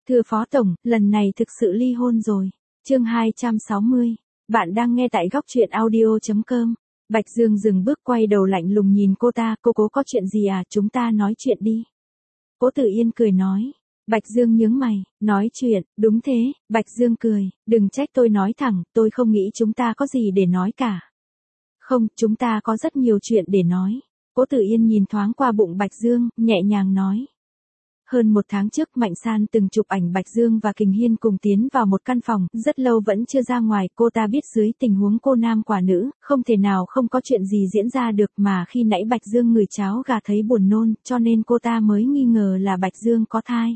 Thưa Phó Tổng, lần này thực sự ly hôn rồi. Chương 260. Bạn đang nghe tại góc truyện audio.com. Bạch Dương dừng bước quay đầu lạnh lùng nhìn cô ta, cô Cố có chuyện gì à, chúng ta nói chuyện đi. Cố Tử Yên cười nói. Bạch Dương nhướng mày, nói chuyện, đúng thế, Bạch Dương cười, đừng trách tôi nói thẳng, tôi không nghĩ chúng ta có gì để nói cả. Không, chúng ta có rất nhiều chuyện để nói. Cố Tử Yên nhìn thoáng qua bụng Bạch Dương, nhẹ nhàng nói. Hơn một tháng trước Mạnh San từng chụp ảnh Bạch Dương và Kình Hiên cùng tiến vào một căn phòng, rất lâu vẫn chưa ra ngoài, cô ta biết dưới tình huống cô nam quả nữ, không thể nào không có chuyện gì diễn ra được mà khi nãy Bạch Dương ngửi cháo gà thấy buồn nôn, cho nên cô ta mới nghi ngờ là Bạch Dương có thai.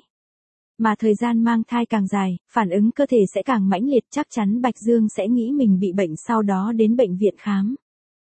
Mà thời gian mang thai càng dài, phản ứng cơ thể sẽ càng mãnh liệt, chắc chắn Bạch Dương sẽ nghĩ mình bị bệnh sau đó đến bệnh viện khám.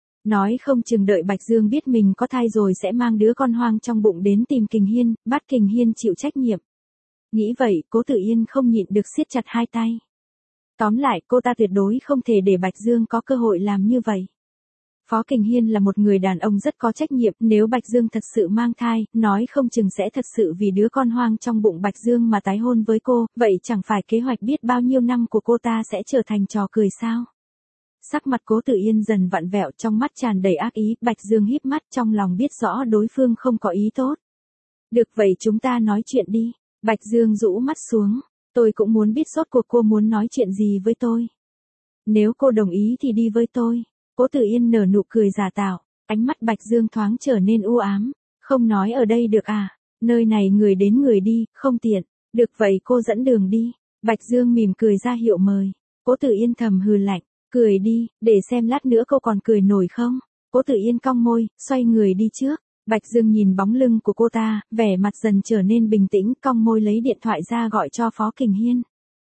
Nói không chừng đợi Bạch Dương biết mình có thai rồi sẽ mang đứa con hoang trong bụng đến tìm Kình Hiên, bắt Kình Hiên chịu trách nhiệm. Nghĩ vậy, Cố Tử Yên không nhịn được siết chặt hai tay. Tóm lại, cô ta tuyệt đối không thể để Bạch Dương có cơ hội làm như vậy. Phó Kình Hiên là một người đàn ông rất có trách nhiệm, nếu Bạch Dương thật sự mang thai, nói không chừng sẽ thật sự vì đứa con hoang trong bụng Bạch Dương mà tái hôn với cô, vậy chẳng phải kế hoạch biết bao nhiêu năm của cô ta sẽ trở thành trò cười sao? Sắc mặt Cố Tử Yên dần vặn vẹo, trong mắt tràn đầy ác ý, Bạch Dương híp mắt trong lòng biết rõ đối phương không có ý tốt. Được vậy chúng ta nói chuyện đi. Bạch Dương rũ mắt xuống, tôi cũng muốn biết rốt cuộc cô muốn nói chuyện gì với tôi. Nếu cô đồng ý thì đi với tôi. Cố Tử Yên nở nụ cười giả tạo, ánh mắt Bạch Dương thoáng trở nên u ám, không nói ở đây được à, nơi này người đến người đi, không tiện, được vậy cô dẫn đường đi. Bạch Dương mỉm cười ra hiệu mời, Cố Tử Yên thầm hừ lạnh. Cười đi, để xem lát nữa cô còn cười nổi không. Cố Tử Yên cong môi, xoay người đi trước. Bạch Dương nhìn bóng lưng của cô ta, vẻ mặt dần trở nên bình tĩnh, cong môi lấy điện thoại ra gọi cho Phó Kình Hiên.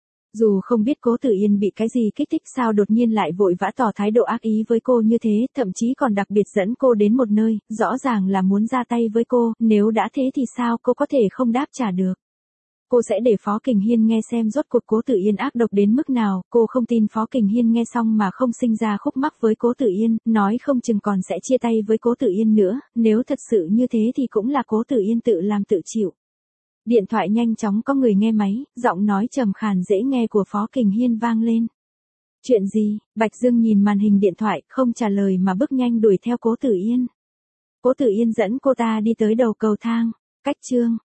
Dù không biết Cố Tử Yên bị cái gì kích thích sao đột nhiên lại vội vã tỏ thái độ ác ý với cô như thế, thậm chí còn đặc biệt dẫn cô đến một nơi, rõ ràng là muốn ra tay với cô, nếu đã thế thì sao cô có thể không đáp trả được. Cô sẽ để Phó Kình Hiên nghe xem rốt cuộc Cố Tử Yên ác độc đến mức nào, cô không tin Phó Kình Hiên nghe xong mà không sinh ra khúc mắc với Cố Tử Yên, nói không chừng còn sẽ chia tay với Cố Tử Yên nữa, nếu thật sự như thế thì cũng là Cố Tử Yên tự làm tự chịu. Điện thoại nhanh chóng có người nghe máy, giọng nói trầm khàn dễ nghe của Phó Kình Hiên vang lên. Chuyện gì? Bạch Dương nhìn màn hình điện thoại, không trả lời mà bước nhanh đuổi theo Cố Tử Yên. Cố Tử Yên dẫn cô ta đi tới đầu cầu thang, cách chương.